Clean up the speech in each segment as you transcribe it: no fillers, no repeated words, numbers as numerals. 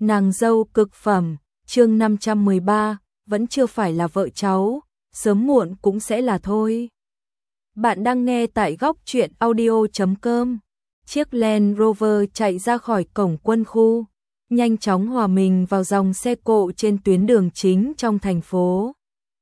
Nàng dâu cực phẩm, chương 513, vẫn chưa phải là vợ cháu, sớm muộn cũng sẽ là thôi. Bạn đang nghe tại góc truyện audio.com. Chiếc Land Rover chạy ra khỏi cổng quân khu, nhanh chóng hòa mình vào dòng xe cộ trên tuyến đường chính trong thành phố.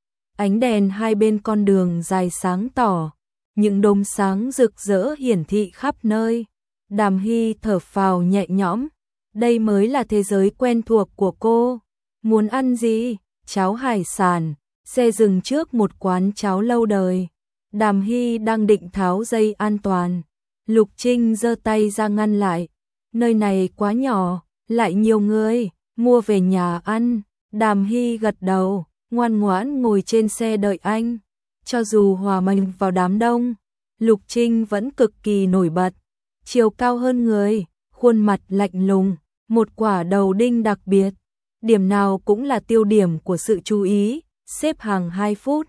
Ánh đèn hai bên con đường dài sáng tỏ, những đốm sáng rực rỡ hiển thị khắp nơi. Đàm Hy thở phào nhẹ nhõm, đây mới là thế giới quen thuộc của cô. Muốn ăn gì? Cháo hải sản. Xe dừng trước một quán cháo lâu đời. Đàm Hy đang định tháo dây an toàn. Lục Trinh giơ tay ra ngăn lại. Nơi này quá nhỏ, lại nhiều người, mua về nhà ăn. Đàm Hy gật đầu, ngoan ngoãn ngồi trên xe đợi anh. Cho dù hòa mình vào đám đông, Lục Trinh vẫn cực kỳ nổi bật. Chiều cao hơn người, khuôn mặt lạnh lùng, một quả đầu đinh đặc biệt. Điểm nào cũng là tiêu điểm của sự chú ý, xếp hàng 2 phút.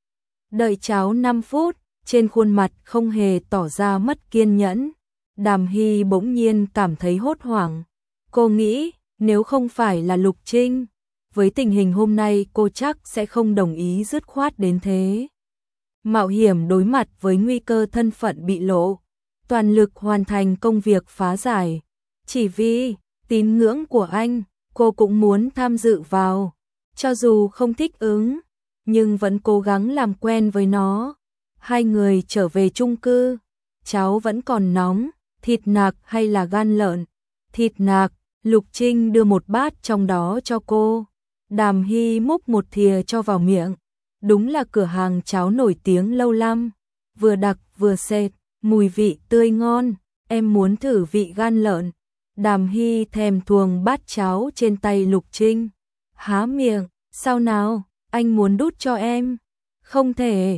Đợi cháo 5 phút, trên khuôn mặt không hề tỏ ra mất kiên nhẫn. Đàm Hy bỗng nhiên cảm thấy hốt hoảng. Cô nghĩ, nếu không phải là Lục Trinh, với tình hình hôm nay cô chắc sẽ không đồng ý dứt khoát đến thế. Mạo hiểm đối mặt với nguy cơ thân phận bị lộ, toàn lực hoàn thành công việc phá giải. Chỉ vì tín ngưỡng của anh, cô cũng muốn tham dự vào. Cho dù không thích ứng, nhưng vẫn cố gắng làm quen với nó. Hai người trở về chung cư. Cháo vẫn còn nóng, thịt nạc hay là gan lợn? Thịt nạc, Lục Trinh đưa một bát trong đó cho cô. Đàm Hy múc một thìa cho vào miệng. Đúng là cửa hàng cháo nổi tiếng lâu năm. Vừa đặc vừa sệt, mùi vị tươi ngon. Em muốn thử vị gan lợn. Đàm Hy thèm thuồng bát cháo trên tay Lục Trinh. Há miệng, sao nào, anh muốn đút cho em? Không thể,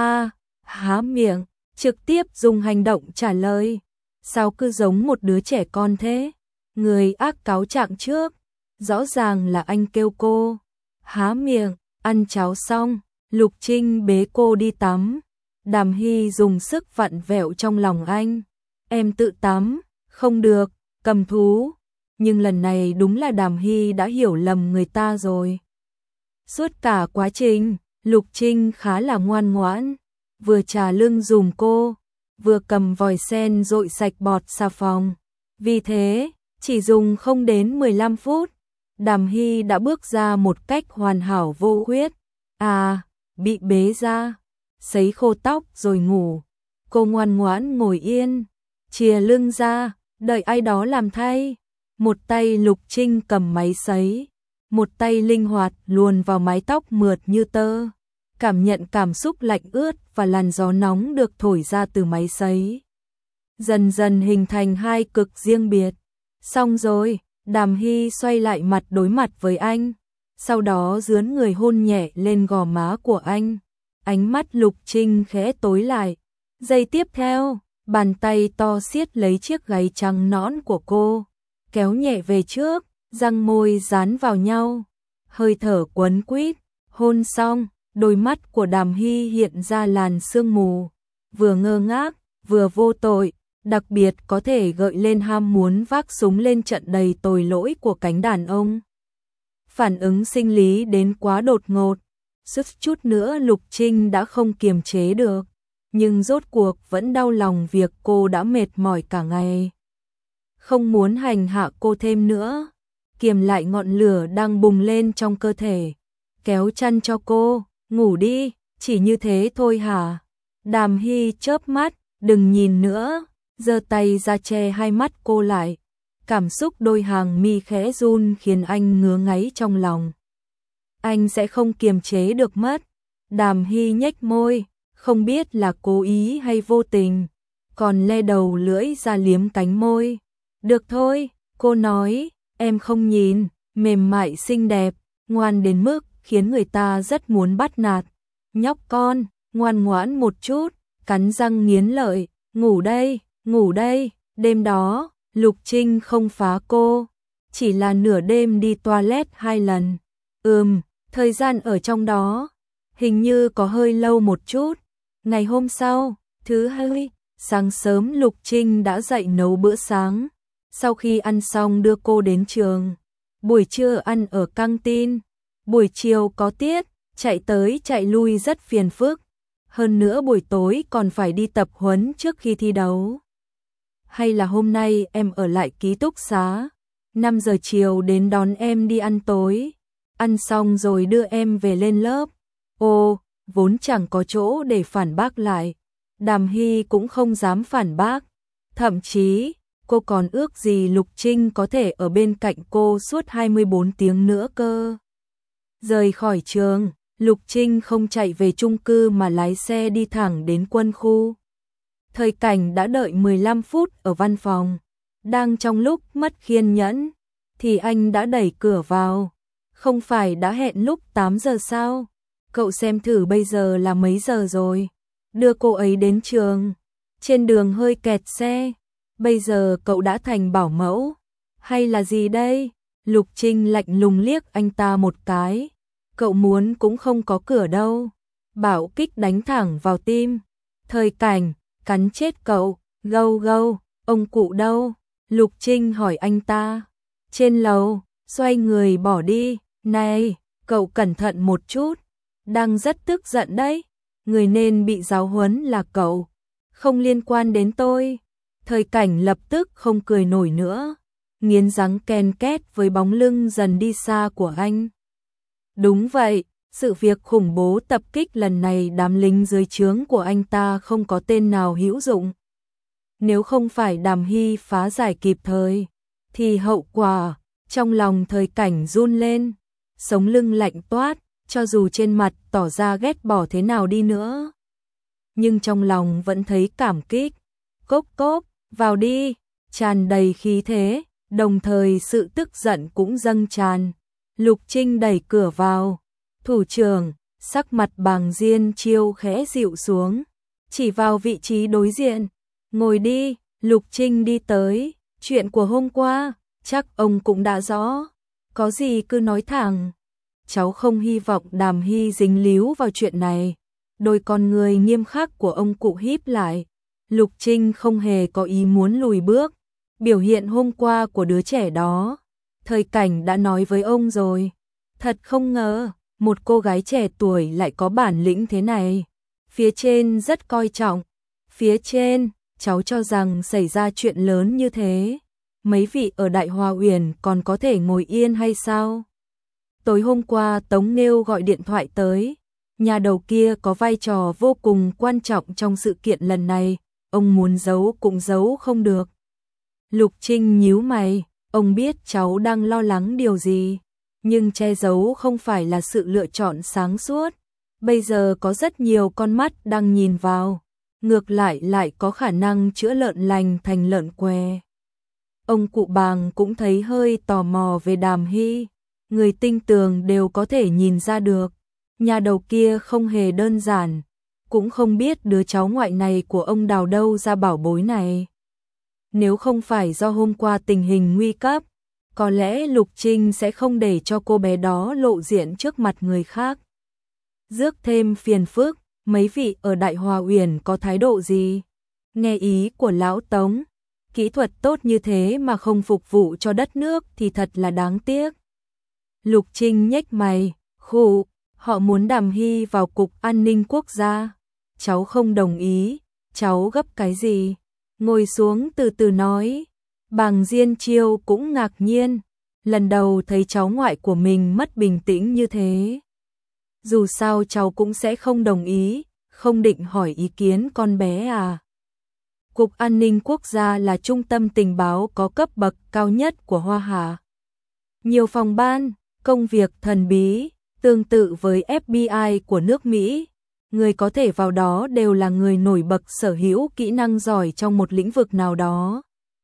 há miệng, trực tiếp dùng hành động trả lời. Sao cứ giống một đứa trẻ con thế? Người ác cáo trạng trước, rõ ràng là anh kêu cô. Há miệng, ăn cháo xong, Lục Trinh bế cô đi tắm. Đàm Hy dùng sức vặn vẹo trong lòng anh. Em tự tắm, không được, cầm thú. Nhưng lần này đúng là Đàm Hy đã hiểu lầm người ta rồi. Suốt cả quá trình, Lục Trinh khá là ngoan ngoãn, vừa trà lưng dùm cô, vừa cầm vòi sen dội sạch bọt xà phòng. Vì thế, chỉ dùng không đến 15 phút, Đàm Hy đã bước ra một cách hoàn hảo vô khuyết. Bị bế ra, sấy khô tóc rồi ngủ. Cô ngoan ngoãn ngồi yên, chìa lưng ra, đợi ai đó làm thay. Một tay Lục Trinh cầm máy sấy, một tay linh hoạt luồn vào mái tóc mượt như tơ, cảm nhận cảm xúc lạnh ướt và làn gió nóng được thổi ra từ máy sấy. Dần dần hình thành hai cực riêng biệt. Xong rồi, Đàm Hy xoay lại mặt đối mặt với anh, sau đó dướn người hôn nhẹ lên gò má của anh. Ánh mắt Lục Trinh khẽ tối lại. Giây tiếp theo, bàn tay to siết lấy chiếc gáy trắng nõn của cô, kéo nhẹ về trước, răng môi dán vào nhau, hơi thở quấn quýt. Hôn xong, đôi mắt của Đàm Hy hiện ra làn sương mù, vừa ngơ ngác, vừa vô tội, đặc biệt có thể gợi lên ham muốn vác súng lên trận đầy tội lỗi của cánh đàn ông. Phản ứng sinh lý đến quá đột ngột, suýt chút nữa Lục Trinh đã không kiềm chế được, nhưng rốt cuộc vẫn đau lòng việc cô đã mệt mỏi cả ngày. Không muốn hành hạ cô thêm nữa, kiềm lại ngọn lửa đang bùng lên trong cơ thể, kéo chăn cho cô, ngủ đi, chỉ như thế thôi hả? Đàm Hy chớp mắt, đừng nhìn nữa, giơ tay ra che hai mắt cô lại. Cảm xúc đôi hàng mi khẽ run khiến anh ngứa ngáy trong lòng. Anh sẽ không kiềm chế được mất. Đàm Hy nhếch môi, không biết là cố ý hay vô tình, còn le đầu lưỡi ra liếm cánh môi. Được thôi, cô nói, em không nhìn, mềm mại xinh đẹp, ngoan đến mức khiến người ta rất muốn bắt nạt. Nhóc con, ngoan ngoãn một chút, cắn răng nghiến lợi, ngủ đây, đêm đó, Lục Trinh không phá cô, chỉ là nửa đêm đi toilet 2 lần. Thời gian ở trong đó, hình như có hơi lâu một chút. Ngày hôm sau, thứ hai, sáng sớm Lục Trinh đã dậy nấu bữa sáng. Sau khi ăn xong đưa cô đến trường, buổi trưa ăn ở căng tin, buổi chiều có tiết, chạy tới chạy lui rất phiền phức. Hơn nữa buổi tối còn phải đi tập huấn trước khi thi đấu. Hay là hôm nay em ở lại ký túc xá, 5 giờ chiều đến đón em đi ăn tối, ăn xong rồi đưa em về lên lớp. Ô, vốn chẳng có chỗ để phản bác lại. Đàm Hy cũng không dám phản bác. Thậm chí, cô còn ước gì Lục Trinh có thể ở bên cạnh cô suốt 24 tiếng nữa cơ. Rời khỏi trường, Lục Trinh không chạy về chung cư mà lái xe đi thẳng đến quân khu. Thời Cảnh đã đợi 15 phút ở văn phòng. Đang trong lúc mất kiên nhẫn, thì anh đã đẩy cửa vào. Không phải đã hẹn lúc 8 giờ sao? Cậu xem thử bây giờ là mấy giờ rồi. Đưa cô ấy đến trường. Trên đường hơi kẹt xe. Bây giờ cậu đã thành bảo mẫu. Hay là gì đây? Lục Trinh lạnh lùng liếc anh ta một cái. Cậu muốn cũng không có cửa đâu. Bạo kích đánh thẳng vào tim. Thời Cảnh, cắn chết cậu. Gâu gâu, ông cụ đâu? Lục Trinh hỏi anh ta. Trên lầu, xoay người bỏ đi. Này, cậu cẩn thận một chút. Đang rất tức giận đấy. Người nên bị giáo huấn là cậu. Không liên quan đến tôi. Thời Cảnh lập tức không cười nổi nữa. Nghiến răng ken két với bóng lưng dần đi xa của anh. Đúng vậy, sự việc khủng bố tập kích lần này đám lính dưới trướng của anh ta không có tên nào hữu dụng. Nếu không phải Đàm Hy phá giải kịp thời, thì hậu quả, trong lòng Thời Cảnh run lên, sống lưng lạnh toát, cho dù trên mặt tỏ ra ghét bỏ thế nào đi nữa. Nhưng trong lòng vẫn thấy cảm kích. Cốp cốp, vào đi, tràn đầy khí thế, đồng thời sự tức giận cũng dâng tràn. Lục Trinh đẩy cửa vào. Thủ trưởng, sắc mặt Bàng Diên Chiêu khẽ dịu xuống, chỉ vào vị trí đối diện. Ngồi đi. Lục Trinh đi tới. Chuyện của hôm qua, chắc ông cũng đã rõ. Có gì cứ nói thẳng. Cháu không hy vọng Đàm Hy dính líu vào chuyện này. Đôi con người nghiêm khắc của ông cụ híp lại. Lục Trinh không hề có ý muốn lùi bước. Biểu hiện hôm qua của đứa trẻ đó, Thời Cảnh đã nói với ông rồi. Thật không ngờ, một cô gái trẻ tuổi lại có bản lĩnh thế này. Phía trên rất coi trọng. Phía trên, cháu cho rằng xảy ra chuyện lớn như thế, mấy vị ở Đại Hòa Uyển còn có thể ngồi yên hay sao? Tối hôm qua Tống Nghêu gọi điện thoại tới. Nhà đầu kia có vai trò vô cùng quan trọng trong sự kiện lần này. Ông muốn giấu cũng giấu không được. Lục Trinh nhíu mày. Ông biết cháu đang lo lắng điều gì, nhưng che giấu không phải là sự lựa chọn sáng suốt. Bây giờ có rất nhiều con mắt đang nhìn vào, ngược lại có khả năng chữa lợn lành thành lợn què. Ông cụ Bàng cũng thấy hơi tò mò về Đàm Hy. Người tinh tường đều có thể nhìn ra được. Nhà đầu kia không hề đơn giản, cũng không biết đứa cháu ngoại này của ông đào đâu ra bảo bối này. Nếu không phải do hôm qua tình hình nguy cấp, có lẽ Lục Trinh sẽ không để cho cô bé đó lộ diện trước mặt người khác. Rước thêm phiền phức, mấy vị ở Đại Hòa Uyển có thái độ gì? Nghe ý của lão Tống, kỹ thuật tốt như thế mà không phục vụ cho đất nước thì thật là đáng tiếc. Lục Trinh nhếch mày, khụ, họ muốn Đàm Hy vào Cục An ninh Quốc gia. Cháu không đồng ý, cháu gấp cái gì? Ngồi xuống từ từ nói. Bàng Diên Chiêu cũng ngạc nhiên, lần đầu thấy cháu ngoại của mình mất bình tĩnh như thế. Dù sao cháu cũng sẽ không đồng ý, không định hỏi ý kiến con bé à. Cục An ninh Quốc gia là trung tâm tình báo có cấp bậc cao nhất của Hoa Hà. Nhiều phòng ban, công việc thần bí, tương tự với FBI của nước Mỹ. Người có thể vào đó đều là người nổi bật sở hữu kỹ năng giỏi trong một lĩnh vực nào đó.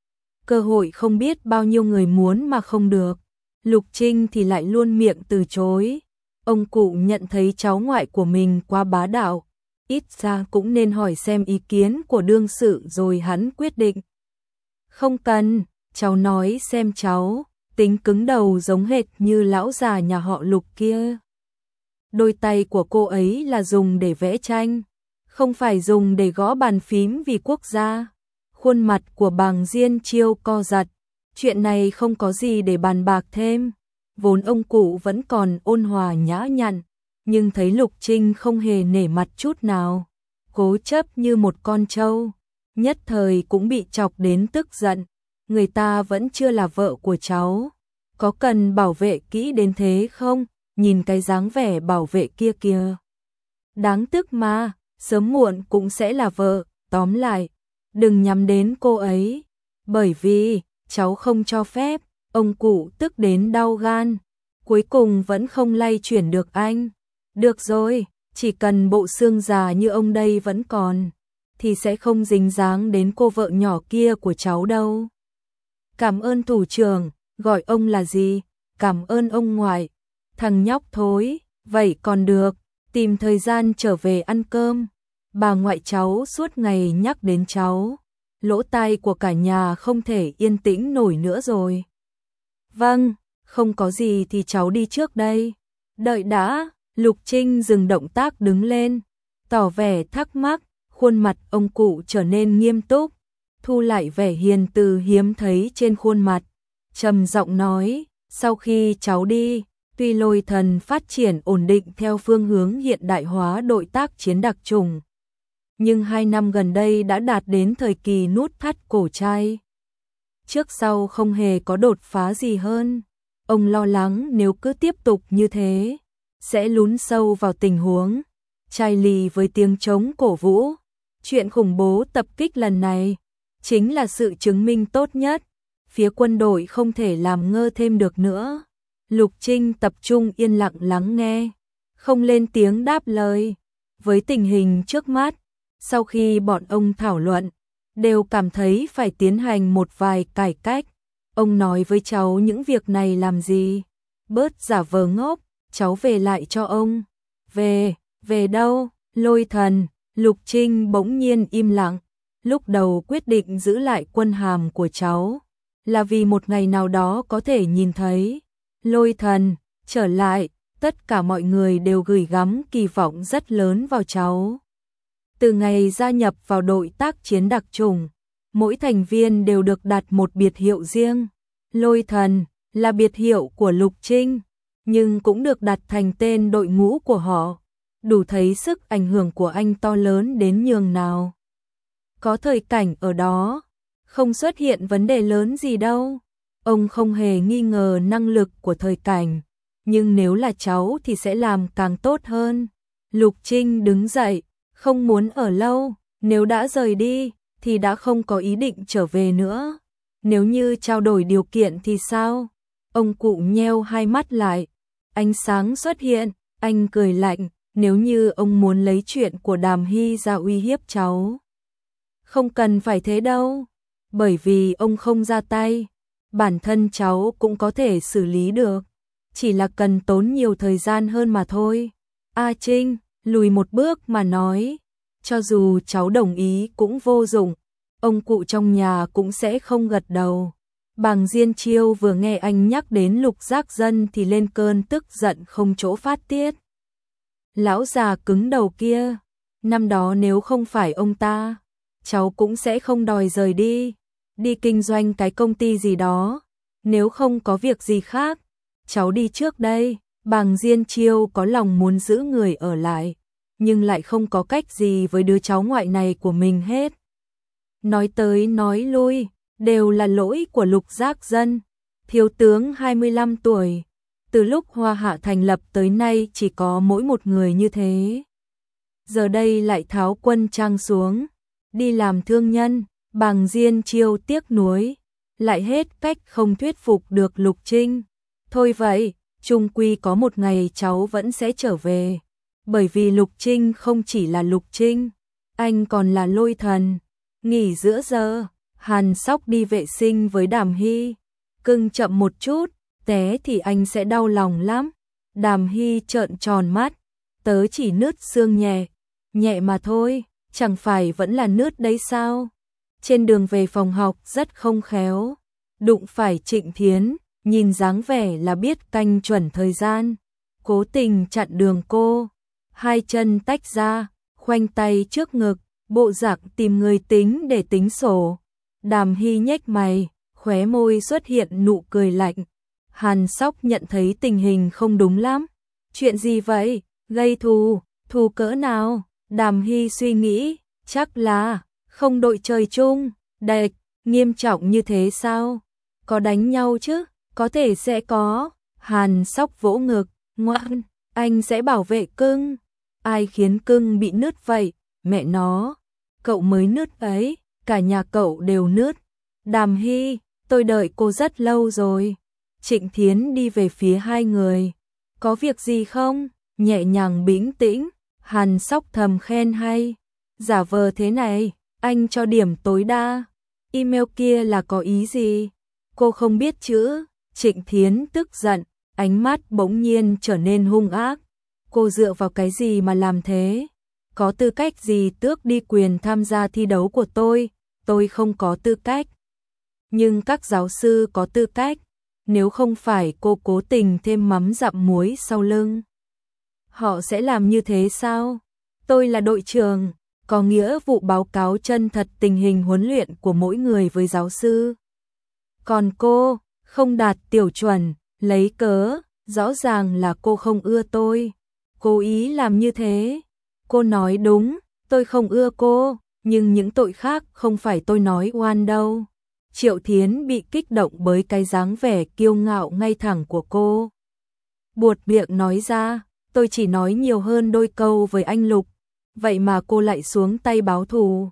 Cơ hội không biết bao nhiêu người muốn mà không được. Lục Trinh thì lại luôn miệng từ chối. Ông cụ nhận thấy cháu ngoại của mình quá bá đạo. Ít ra cũng nên hỏi xem ý kiến của đương sự rồi hắn quyết định. Không cần, cháu nói xem cháu, tính cứng đầu giống hệt như lão già nhà họ Lục kia. Đôi tay của cô ấy là dùng để vẽ tranh, không phải dùng để gõ bàn phím vì quốc gia. Khuôn mặt của Bàng Diên Chiêu co giật. Chuyện này không có gì để bàn bạc thêm. Vốn ông cụ vẫn còn ôn hòa nhã nhặn, nhưng thấy Lục Trinh không hề nể mặt chút nào, cố chấp như một con trâu, nhất thời cũng bị chọc đến tức giận. Người ta vẫn chưa là vợ của cháu, có cần bảo vệ kỹ đến thế không? Nhìn cái dáng vẻ bảo vệ kia kìa. Đáng tức mà, sớm muộn cũng sẽ là vợ, tóm lại, đừng nhắm đến cô ấy, bởi vì cháu không cho phép. Ông cụ tức đến đau gan, cuối cùng vẫn không lay chuyển được anh. Được rồi, chỉ cần bộ xương già như ông đây vẫn còn, thì sẽ không dính dáng đến cô vợ nhỏ kia của cháu đâu. Cảm ơn thủ trưởng, gọi ông là gì? Cảm ơn ông ngoại. Thằng nhóc thối, vậy còn được, tìm thời gian trở về ăn cơm. Bà ngoại cháu suốt ngày nhắc đến cháu, lỗ tai của cả nhà không thể yên tĩnh nổi nữa rồi. Vâng, không có gì thì cháu đi trước đây. Đợi đã, Lục Trinh dừng động tác đứng lên, tỏ vẻ thắc mắc, khuôn mặt ông cụ trở nên nghiêm túc, thu lại vẻ hiền từ hiếm thấy trên khuôn mặt, trầm giọng nói, sau khi cháu đi, tuy Lôi Thần phát triển ổn định theo phương hướng hiện đại hóa đội tác chiến đặc chủng, nhưng 2 năm gần đây đã đạt đến thời kỳ nút thắt cổ trai. Trước sau không hề có đột phá gì hơn. Ông lo lắng nếu cứ tiếp tục như thế, sẽ lún sâu vào tình huống chai lì với tiếng trống cổ vũ. Chuyện khủng bố tập kích lần này chính là sự chứng minh tốt nhất. Phía quân đội không thể làm ngơ thêm được nữa. Lục Trinh tập trung yên lặng lắng nghe, không lên tiếng đáp lời. Với tình hình trước mắt, sau khi bọn ông thảo luận, đều cảm thấy phải tiến hành một vài cải cách. Ông nói với cháu những việc này làm gì? Bớt giả vờ ngốc, cháu về lại cho ông. Về đâu? Lôi Thần. Lục Trinh bỗng nhiên im lặng. Lúc đầu quyết định giữ lại quân hàm của cháu là vì một ngày nào đó có thể nhìn thấy Lôi Thần trở lại. Tất cả mọi người đều gửi gắm kỳ vọng rất lớn vào cháu. Từ ngày gia nhập vào đội tác chiến đặc chủng, mỗi thành viên đều được đặt một biệt hiệu riêng. Lôi Thần là biệt hiệu của Lục Trinh, nhưng cũng được đặt thành tên đội ngũ của họ, đủ thấy sức ảnh hưởng của anh to lớn đến nhường nào. Có Thời Cảnh ở đó, không xuất hiện vấn đề lớn gì đâu. Ông không hề nghi ngờ năng lực của Thời Cảnh, nhưng nếu là cháu thì sẽ làm càng tốt hơn. Lục Trinh đứng dậy, không muốn ở lâu, nếu đã rời đi thì đã không có ý định trở về nữa. Nếu như trao đổi điều kiện thì sao? Ông cụ nheo hai mắt lại, ánh sáng xuất hiện, anh cười lạnh, nếu như ông muốn lấy chuyện của Đàm Hy ra uy hiếp cháu. Không cần phải thế đâu, bởi vì ông không ra tay, bản thân cháu cũng có thể xử lý được, chỉ là cần tốn nhiều thời gian hơn mà thôi. A Trinh, lùi một bước mà nói, cho dù cháu đồng ý cũng vô dụng, ông cụ trong nhà cũng sẽ không gật đầu. Bàng Diên Chiêu vừa nghe anh nhắc đến Lục Giác Dân thì lên cơn tức giận không chỗ phát tiết. Lão già cứng đầu kia, năm đó nếu không phải ông ta, cháu cũng sẽ không đòi rời đi kinh doanh cái công ty gì đó, nếu không có việc gì khác, cháu đi trước đây. Bàng Diên Chiêu có lòng muốn giữ người ở lại, nhưng lại không có cách gì với đứa cháu ngoại này của mình hết. Nói tới nói lui, đều là lỗi của Lục Giác Dân, thiếu tướng 25 tuổi. Từ lúc Hoa Hạ thành lập tới nay chỉ có mỗi một người như thế. Giờ đây lại tháo quân trang xuống, đi làm thương nhân. Bàng Diên Chiêu tiếc nuối, lại hết cách không thuyết phục được Lục Trinh. Thôi vậy, chung quy có một ngày cháu vẫn sẽ trở về, bởi vì Lục Trinh không chỉ là Lục Trinh, anh còn là Lôi Thần. Nghỉ giữa giờ, Hàn Sóc đi vệ sinh với Đàm Hy. Cưng chậm một chút, té thì anh sẽ đau lòng lắm. Đàm Hy trợn tròn mắt, tớ chỉ nứt xương nhẹ, nhẹ mà thôi, chẳng phải vẫn là nứt đấy sao? Trên đường về phòng học rất không khéo, đụng phải Trịnh Thiến, nhìn dáng vẻ là biết canh chuẩn thời gian, cố tình chặn đường cô, hai chân tách ra, khoanh tay trước ngực, bộ dạng tìm người tính để tính sổ. Đàm Hy nhếch mày, khóe môi xuất hiện nụ cười lạnh. Hàn Sóc nhận thấy tình hình không đúng lắm. Chuyện gì vậy? Gây thù? Thù cỡ nào? Đàm Hy suy nghĩ, chắc là không đội trời chung. Đệch, nghiêm trọng như thế sao? Có đánh nhau chứ? Có thể sẽ có. Hàn Sóc vỗ ngực, ngoan, anh sẽ bảo vệ cưng. Ai khiến cưng bị nứt vậy? Mẹ nó, cậu mới nứt ấy, cả nhà cậu đều nứt. Đàm Hy, tôi đợi cô rất lâu rồi. Trịnh Thiến đi về phía hai người. Có việc gì không? Nhẹ nhàng bình tĩnh, Hàn Sóc thầm khen hay. Giả vờ thế này, anh cho điểm tối đa. Email kia là có ý gì? Cô không biết chữ. Trịnh Thiến tức giận, ánh mắt bỗng nhiên trở nên hung ác. Cô dựa vào cái gì mà làm thế? Có tư cách gì tước đi quyền tham gia thi đấu của tôi không có tư cách. Nhưng các giáo sư có tư cách, nếu không phải cô cố tình thêm mắm dặm muối sau lưng. Họ sẽ làm như thế sao? Tôi là đội trưởng, có nghĩa vụ báo cáo chân thật tình hình huấn luyện của mỗi người với giáo sư. Còn cô, không đạt tiêu chuẩn, lấy cớ, rõ ràng là cô không ưa tôi. Cố ý làm như thế. Cô nói đúng, tôi không ưa cô, nhưng những tội khác không phải tôi nói oan đâu. Triệu Thiến bị kích động bởi cái dáng vẻ kiêu ngạo ngay thẳng của cô. Buột miệng nói ra, tôi chỉ nói nhiều hơn đôi câu với anh Lục, vậy mà cô lại xuống tay báo thù.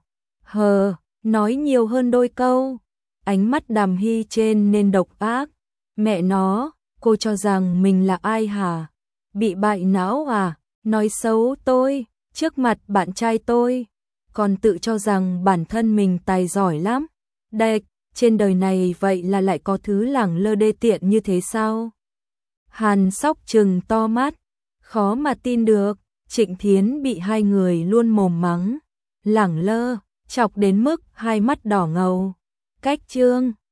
Nói nhiều hơn đôi câu. Ánh mắt Đàm Hy trên nên độc ác. Mẹ nó, cô cho rằng mình là ai hả? Bị bại não à? Nói xấu tôi, trước mặt bạn trai tôi, còn tự cho rằng bản thân mình tài giỏi lắm. Đệch, trên đời này vậy là lại có thứ lẳng lơ đê tiện như thế sao? Hàn Sóc trừng to mắt, khó mà tin được. Trịnh Thiến bị hai người luôn mồm mắng, lẳng lơ, chọc đến mức hai mắt đỏ ngầu. Cách chương